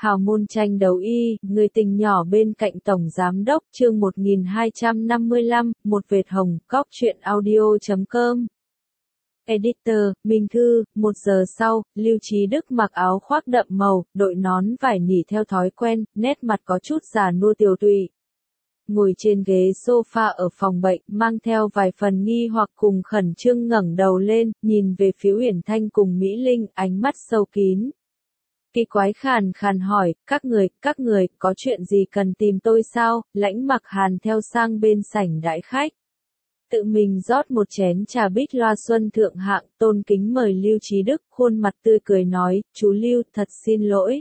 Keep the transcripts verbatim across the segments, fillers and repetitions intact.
Hào môn tranh đấu y, người tình nhỏ bên cạnh Tổng Giám đốc chương một nghìn hai trăm năm mươi lăm, một vệt hồng, góc truyện audio chấm com. Editor, Minh Thư, một giờ sau, Lưu Trí Đức mặc áo khoác đậm màu, đội nón vải nỉ theo thói quen, nét mặt có chút già nua tiều tụy. Ngồi trên ghế sofa ở phòng bệnh, mang theo vài phần nghi hoặc cùng khẩn trương ngẩng đầu lên, nhìn về phía Uyển Thanh cùng Mỹ Linh, ánh mắt sâu kín. Kỳ quái khàn khàn hỏi, các người, các người, có chuyện gì cần tìm tôi sao? Lãnh Mặc Hàn theo sang bên sảnh đãi khách. Tự mình rót một chén trà bích loa xuân thượng hạng, tôn kính mời Lưu Trí Đức, khuôn mặt tươi cười nói, chú Lưu, thật xin lỗi.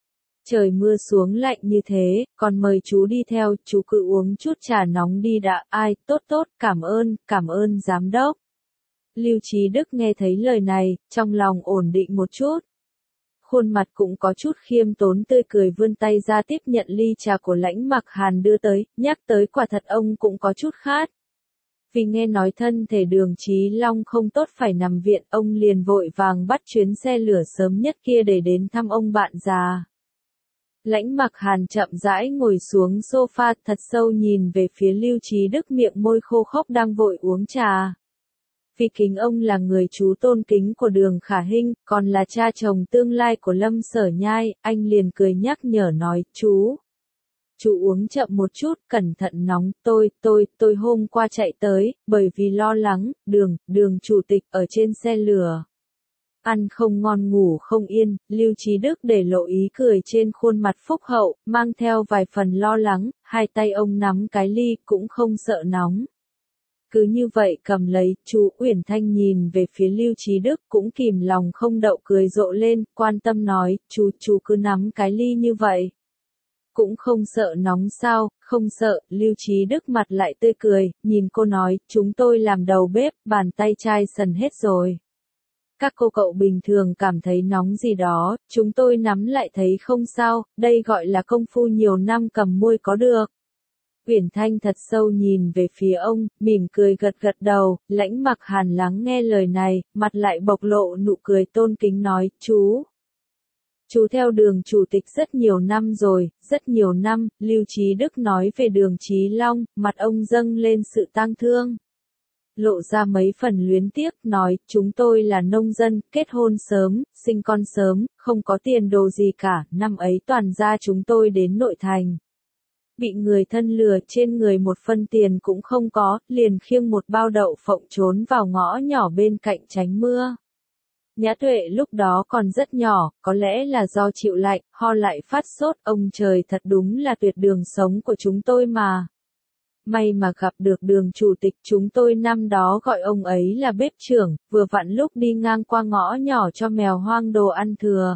Trời mưa xuống lạnh như thế, còn mời chú đi theo, chú cứ uống chút trà nóng đi đã, ai, tốt tốt, cảm ơn, cảm ơn giám đốc. Lưu Trí Đức nghe thấy lời này, trong lòng ổn định một chút. Khuôn mặt cũng có chút khiêm tốn tươi cười vươn tay ra tiếp nhận ly trà của Lãnh Mặc Hàn đưa tới, nhắc tới quả thật ông cũng có chút khát. Vì nghe nói thân thể Đường Chí Long không tốt phải nằm viện, ông liền vội vàng bắt chuyến xe lửa sớm nhất kia để đến thăm ông bạn già. Lãnh Mặc Hàn chậm rãi ngồi xuống sofa thật sâu nhìn về phía Lưu Trí Đức miệng môi khô khốc đang vội uống trà. Vì kính ông là người chú tôn kính của Đường Khả Hinh, còn là cha chồng tương lai của Lâm Sở Nhai, anh liền cười nhắc nhở nói, chú. Chú uống chậm một chút, cẩn thận nóng, tôi, tôi, tôi hôm qua chạy tới, bởi vì lo lắng, đường, đường chủ tịch ở trên xe lửa. Ăn không ngon ngủ không yên, Lưu Trí Đức để lộ ý cười trên khuôn mặt phúc hậu, mang theo vài phần lo lắng, hai tay ông nắm cái ly cũng không sợ nóng. Cứ như vậy cầm lấy, chú Uyển Thanh nhìn về phía Lưu Trí Đức cũng kìm lòng không đậu cười rộ lên, quan tâm nói, chú, chú cứ nắm cái ly như vậy. Cũng không sợ nóng sao, không sợ, Lưu Trí Đức mặt lại tươi cười, nhìn cô nói, chúng tôi làm đầu bếp, bàn tay chai sần hết rồi. Các cô cậu bình thường cảm thấy nóng gì đó, chúng tôi nắm lại thấy không sao, đây gọi là công phu nhiều năm cầm môi có được. Uyển Thanh thật sâu nhìn về phía ông, mỉm cười gật gật đầu, Lãnh Mặc Hàn lắng nghe lời này, mặt lại bộc lộ nụ cười tôn kính nói, chú. Chú theo Đường chủ tịch rất nhiều năm rồi, rất nhiều năm, Lưu Trí Đức nói về Đường Chí Long, mặt ông dâng lên sự tang thương. Lộ ra mấy phần luyến tiếc, nói, chúng tôi là nông dân, kết hôn sớm, sinh con sớm, không có tiền đồ gì cả, năm ấy toàn gia chúng tôi đến nội thành. Bị người thân lừa, trên người một phân tiền cũng không có, liền khiêng một bao đậu phộng trốn vào ngõ nhỏ bên cạnh tránh mưa. Nhã Tuệ lúc đó còn rất nhỏ, có lẽ là do chịu lạnh, ho lại phát sốt, ông trời thật đúng là tuyệt đường sống của chúng tôi mà. May mà gặp được Đường chủ tịch, chúng tôi năm đó gọi ông ấy là bếp trưởng, vừa vặn lúc đi ngang qua ngõ nhỏ cho mèo hoang đồ ăn thừa.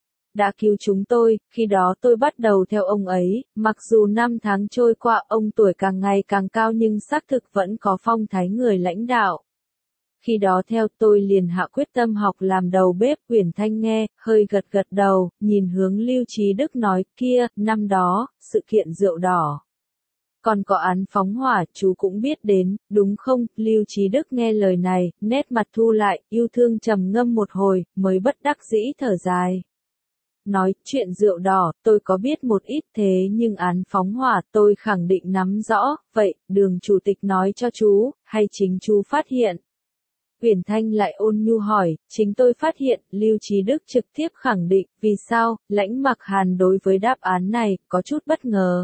Đã cứu chúng tôi, khi đó tôi bắt đầu theo ông ấy, mặc dù năm tháng trôi qua ông tuổi càng ngày càng cao nhưng xác thực vẫn có phong thái người lãnh đạo. Khi đó theo tôi liền hạ quyết tâm học làm đầu bếp. Uyển Thanh nghe, hơi gật gật đầu, nhìn hướng Lưu Trí Đức nói, kia, năm đó, sự kiện rượu đỏ. Còn có án phóng hỏa, chú cũng biết đến, đúng không? Lưu Trí Đức nghe lời này, nét mặt thu lại, yêu thương trầm ngâm một hồi, mới bất đắc dĩ thở dài. Nói, chuyện rượu đỏ, tôi có biết một ít thế nhưng án phóng hỏa tôi khẳng định nắm rõ, vậy, Đường chủ tịch nói cho chú, hay chính chú phát hiện? Uyển Thanh lại ôn nhu hỏi, chính tôi phát hiện, Lưu Trí Đức trực tiếp khẳng định, vì sao? Lãnh Mặc Hàn đối với đáp án này, có chút bất ngờ.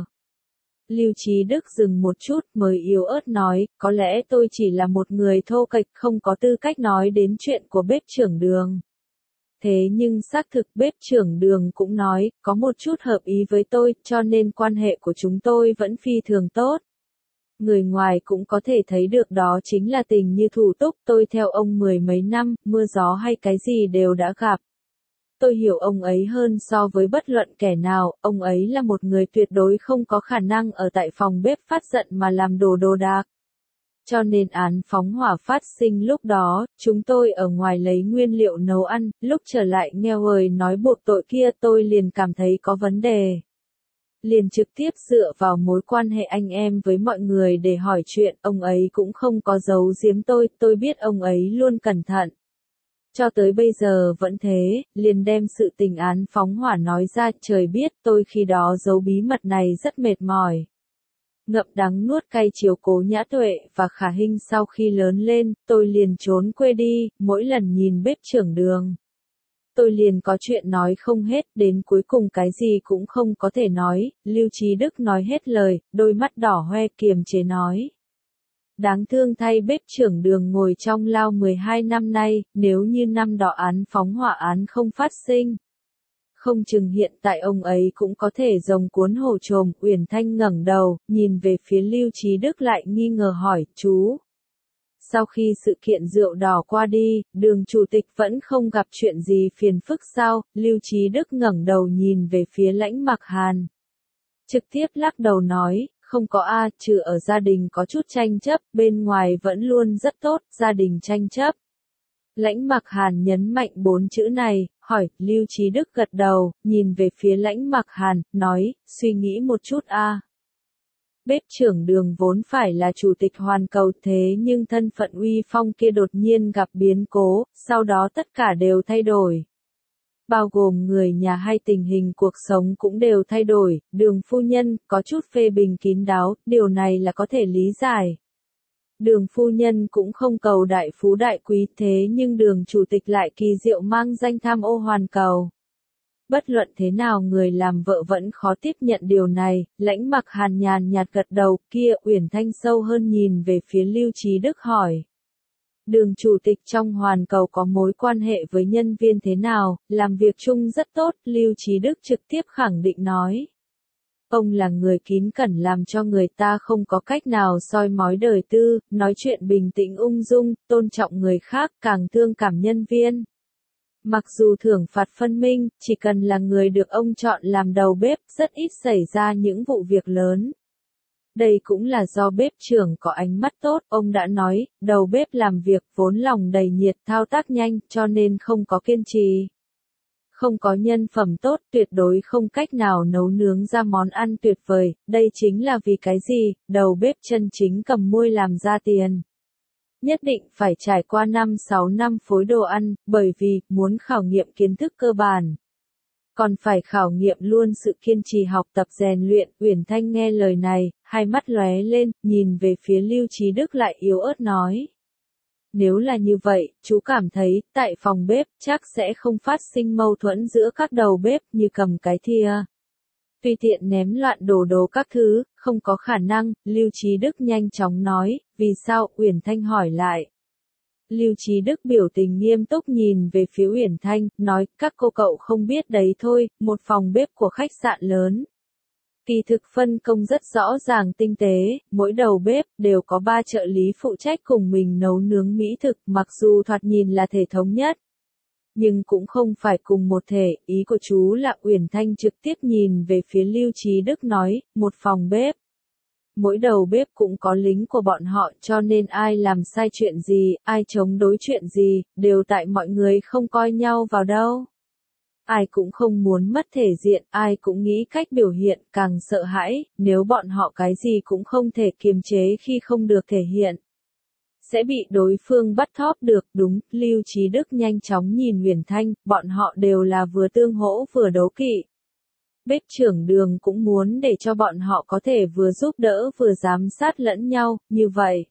Lưu Trí Đức dừng một chút mới yếu ớt nói, có lẽ tôi chỉ là một người thô kệch không có tư cách nói đến chuyện của bếp trưởng Đường. Thế nhưng xác thực bếp trưởng Đường cũng nói, có một chút hợp ý với tôi, cho nên quan hệ của chúng tôi vẫn phi thường tốt. Người ngoài cũng có thể thấy được đó chính là tình như thủ túc, tôi theo ông mười mấy năm, mưa gió hay cái gì đều đã gặp. Tôi hiểu ông ấy hơn so với bất luận kẻ nào, ông ấy là một người tuyệt đối không có khả năng ở tại phòng bếp phát giận mà làm đồ đồ đạc. Cho nên án phóng hỏa phát sinh lúc đó, chúng tôi ở ngoài lấy nguyên liệu nấu ăn, lúc trở lại nghe lời nói buộc tội kia tôi liền cảm thấy có vấn đề. Liền trực tiếp dựa vào mối quan hệ anh em với mọi người để hỏi chuyện, ông ấy cũng không có giấu giếm tôi, tôi biết ông ấy luôn cẩn thận. Cho tới bây giờ vẫn thế, liền đem sự tình án phóng hỏa nói ra, trời biết tôi khi đó giấu bí mật này rất mệt mỏi. Ngậm đắng nuốt cay chiếu cố Nhã Tuệ và Khả Hinh sau khi lớn lên, tôi liền trốn quê đi, mỗi lần nhìn bếp trưởng Đường. Tôi liền có chuyện nói không hết, đến cuối cùng cái gì cũng không có thể nói, Lưu Trí Đức nói hết lời, đôi mắt đỏ hoe kiềm chế nói. Đáng thương thay bếp trưởng Đường ngồi trong lao mười hai năm nay, nếu như năm đó án phóng hỏa án không phát sinh. Không chừng hiện tại ông ấy cũng có thể rồng cuốn hổ trồm. Uyển Thanh ngẩng đầu, nhìn về phía Lưu Trí Đức lại nghi ngờ hỏi, chú. Sau khi sự kiện rượu đỏ qua đi, Đường chủ tịch vẫn không gặp chuyện gì phiền phức sao? Lưu Trí Đức ngẩng đầu nhìn về phía Lãnh Mặc Hàn. Trực tiếp lắc đầu nói, không có a, trừ ở gia đình có chút tranh chấp, bên ngoài vẫn luôn rất tốt, gia đình tranh chấp. Lãnh Mặc Hàn nhấn mạnh bốn chữ này, hỏi, Lưu Trí Đức gật đầu, nhìn về phía Lãnh Mặc Hàn, nói, suy nghĩ một chút a. Bếp trưởng Đường vốn phải là chủ tịch hoàn cầu thế nhưng thân phận uy phong kia đột nhiên gặp biến cố, sau đó tất cả đều thay đổi. Bao gồm người nhà hay tình hình cuộc sống cũng đều thay đổi, Đường phu nhân có chút phê bình kín đáo, điều này là có thể lý giải. Đường phu nhân cũng không cầu đại phú đại quý thế nhưng Đường chủ tịch lại kỳ diệu mang danh tham ô hoàn cầu. Bất luận thế nào người làm vợ vẫn khó tiếp nhận điều này, Lãnh Mặc Hàn nhàn nhạt gật đầu, kia Uyển Thanh sâu hơn nhìn về phía Lưu Trí Đức hỏi. Đường chủ tịch trong hoàn cầu có mối quan hệ với nhân viên thế nào, làm việc chung rất tốt, Lưu Trí Đức trực tiếp khẳng định nói. Ông là người kín cẩn làm cho người ta không có cách nào soi mói đời tư, nói chuyện bình tĩnh ung dung, tôn trọng người khác, càng thương cảm nhân viên. Mặc dù thưởng phạt phân minh, chỉ cần là người được ông chọn làm đầu bếp, rất ít xảy ra những vụ việc lớn. Đây cũng là do bếp trưởng có ánh mắt tốt, ông đã nói, đầu bếp làm việc vốn lòng đầy nhiệt thao tác nhanh, cho nên không có kiên trì. Không có nhân phẩm tốt, tuyệt đối không cách nào nấu nướng ra món ăn tuyệt vời, đây chính là vì cái gì, đầu bếp chân chính cầm môi làm ra tiền. Nhất định phải trải qua năm sáu năm phối đồ ăn, bởi vì, muốn khảo nghiệm kiến thức cơ bản. Còn phải khảo nghiệm luôn sự kiên trì học tập rèn luyện, Uyển Thanh nghe lời này, hai mắt lóe lên, nhìn về phía Lưu Trí Đức lại yếu ớt nói. Nếu là như vậy, chú cảm thấy, tại phòng bếp, chắc sẽ không phát sinh mâu thuẫn giữa các đầu bếp như cầm cái thìa. Tùy tiện ném loạn đồ đồ các thứ, không có khả năng, Lưu Trí Đức nhanh chóng nói, vì sao, Uyển Thanh hỏi lại. Lưu Trí Đức biểu tình nghiêm túc nhìn về phía Uyển Thanh, nói, các cô cậu không biết đấy thôi, một phòng bếp của khách sạn lớn. Kỳ thực phân công rất rõ ràng tinh tế, mỗi đầu bếp đều có ba trợ lý phụ trách cùng mình nấu nướng mỹ thực, mặc dù thoạt nhìn là thể thống nhất. Nhưng cũng không phải cùng một thể, ý của chú là Uyển Thanh trực tiếp nhìn về phía Lưu Trí Đức nói, một phòng bếp. Mỗi đầu bếp cũng có lính của bọn họ cho nên ai làm sai chuyện gì, ai chống đối chuyện gì, đều tại mọi người không coi nhau vào đâu. Ai cũng không muốn mất thể diện, ai cũng nghĩ cách biểu hiện, càng sợ hãi, nếu bọn họ cái gì cũng không thể kiềm chế khi không được thể hiện. Sẽ bị đối phương bắt thóp được, đúng, Lưu Trí Đức nhanh chóng nhìn Uyển Thanh, bọn họ đều là vừa tương hỗ vừa đấu kỵ. Bếp trưởng Đường cũng muốn để cho bọn họ có thể vừa giúp đỡ vừa giám sát lẫn nhau, như vậy.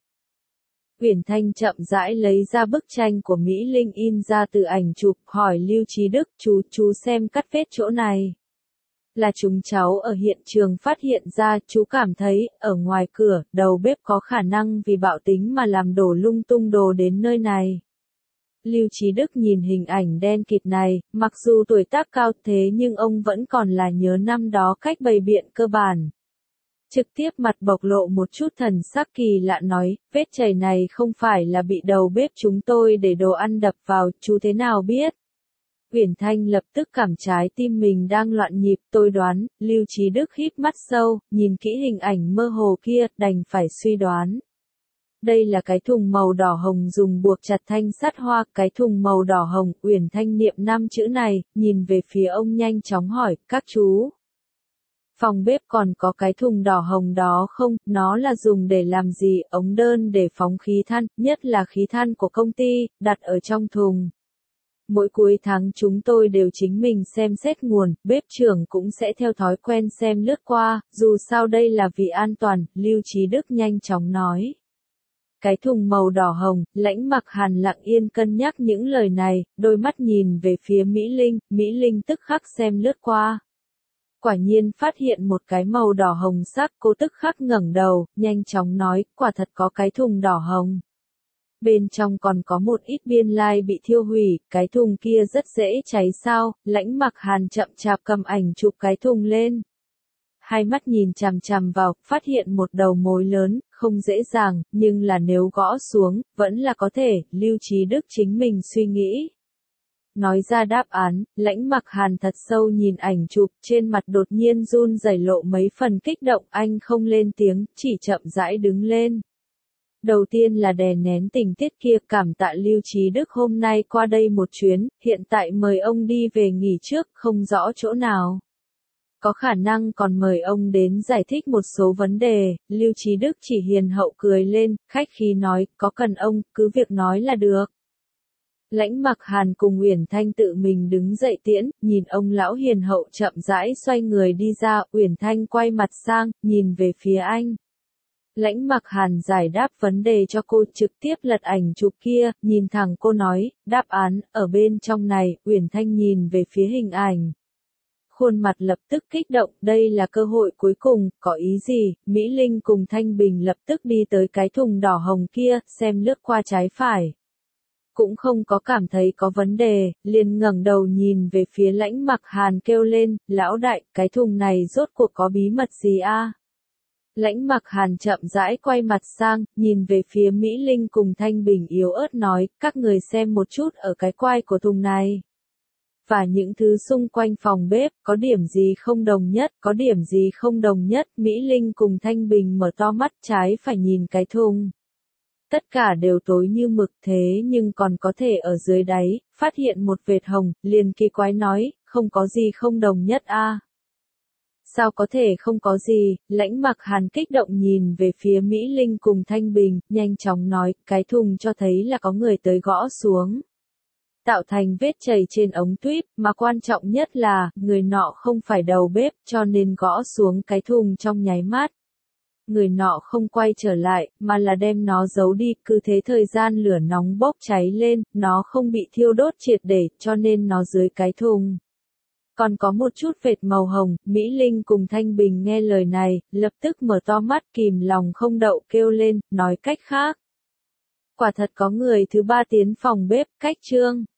Uyển Thanh chậm rãi lấy ra bức tranh của Mỹ Linh in ra từ ảnh chụp, hỏi Lưu Trí Đức, chú, chú xem cắt vết chỗ này. Là chúng cháu ở hiện trường phát hiện ra, chú cảm thấy, ở ngoài cửa, đầu bếp có khả năng vì bạo tính mà làm đổ lung tung đồ đến nơi này. Lưu Trí Đức nhìn hình ảnh đen kịt này, mặc dù tuổi tác cao thế nhưng ông vẫn còn là nhớ năm đó cách bày biện cơ bản. Trực tiếp mặt bộc lộ một chút thần sắc kỳ lạ nói, vết chảy này không phải là bị đầu bếp chúng tôi để đồ ăn đập vào, chú thế nào biết? Uyển Thanh lập tức cảm trái tim mình đang loạn nhịp, tôi đoán, Lưu Trí Đức hít mắt sâu, nhìn kỹ hình ảnh mơ hồ kia, đành phải suy đoán. Đây là cái thùng màu đỏ hồng dùng buộc chặt thanh sắt hoa, cái thùng màu đỏ hồng, Uyển Thanh niệm năm chữ này, nhìn về phía ông nhanh chóng hỏi, các chú. Phòng bếp còn có cái thùng đỏ hồng đó không, nó là dùng để làm gì, ống đơn để phóng khí than, nhất là khí than của công ty, đặt ở trong thùng. mỗi cuối tháng chúng tôi đều chính mình xem xét nguồn, bếp trưởng cũng sẽ theo thói quen xem lướt qua, dù sao đây là vì an toàn, Lưu Chí Đức nhanh chóng nói. Cái thùng màu đỏ hồng, Lãnh Mặc Hàn lặng yên cân nhắc những lời này, đôi mắt nhìn về phía Mỹ Linh, Mỹ Linh tức khắc xem lướt qua. Quả nhiên phát hiện một cái màu đỏ hồng sắc, cô tức khắc ngẩng đầu, nhanh chóng nói, quả thật có cái thùng đỏ hồng. Bên trong còn có một ít biên lai like bị thiêu hủy, cái thùng kia rất dễ cháy sao, Lãnh Mặc Hàn chậm chạp cầm ảnh chụp cái thùng lên. Hai mắt nhìn chằm chằm vào, phát hiện một đầu mối lớn, không dễ dàng, nhưng là nếu gõ xuống, vẫn là có thể, Lưu Chí Đức chính mình suy nghĩ. Nói ra đáp án, Lãnh Mặc Hàn thật sâu nhìn ảnh chụp, trên mặt đột nhiên run rẩy lộ mấy phần kích động, anh không lên tiếng, chỉ chậm rãi đứng lên. Đầu tiên là đè nén tình tiết kia, cảm tạ Lưu Chí Đức hôm nay qua đây một chuyến, hiện tại mời ông đi về nghỉ trước, không rõ chỗ nào. Có khả năng còn mời ông đến giải thích một số vấn đề, Lưu Chí Đức chỉ hiền hậu cười lên, khách khí nói, có cần ông, cứ việc nói là được. Lãnh Mặc Hàn cùng Uyển Thanh tự mình đứng dậy tiễn, nhìn ông lão hiền hậu chậm rãi xoay người đi ra, Uyển Thanh quay mặt sang, nhìn về phía anh. Lãnh Mặc Hàn giải đáp vấn đề cho cô, trực tiếp lật ảnh chụp kia, nhìn thẳng cô nói, đáp án, ở bên trong này, Uyển Thanh nhìn về phía hình ảnh. Khuôn mặt lập tức kích động, đây là cơ hội cuối cùng, có ý gì, Mỹ Linh cùng Thanh Bình lập tức đi tới cái thùng đỏ hồng kia, xem lướt qua trái phải. Cũng không có cảm thấy có vấn đề, liền ngẩng đầu nhìn về phía Lãnh Mặc Hàn kêu lên, lão đại, cái thùng này rốt cuộc có bí mật gì a? Lãnh Mặc Hàn chậm rãi quay mặt sang, nhìn về phía Mỹ Linh cùng Thanh Bình yếu ớt nói, các người xem một chút ở cái quai của thùng này. Và những thứ xung quanh phòng bếp, có điểm gì không đồng nhất, có điểm gì không đồng nhất, Mỹ Linh cùng Thanh Bình mở to mắt trái phải nhìn cái thùng. Tất cả đều tối như mực thế nhưng còn có thể ở dưới đáy, phát hiện một vệt hồng, liền kỳ quái nói, không có gì không đồng nhất a. À? Sao có thể không có gì, Lãnh Mặc Hàn kích động nhìn về phía Mỹ Linh cùng Thanh Bình, nhanh chóng nói, cái thùng cho thấy là có người tới gõ xuống. Tạo thành vết chảy trên ống tuyếp, mà quan trọng nhất là, người nọ không phải đầu bếp, cho nên gõ xuống cái thùng trong nháy mắt. Người nọ không quay trở lại, mà là đem nó giấu đi, cứ thế thời gian lửa nóng bốc cháy lên, nó không bị thiêu đốt triệt để, cho nên nó dưới cái thùng. Còn có một chút vệt màu hồng, Mỹ Linh cùng Thanh Bình nghe lời này, lập tức mở to mắt kìm lòng không đậu kêu lên, nói cách khác. Quả thật có người thứ ba tiến phòng bếp, cách trương.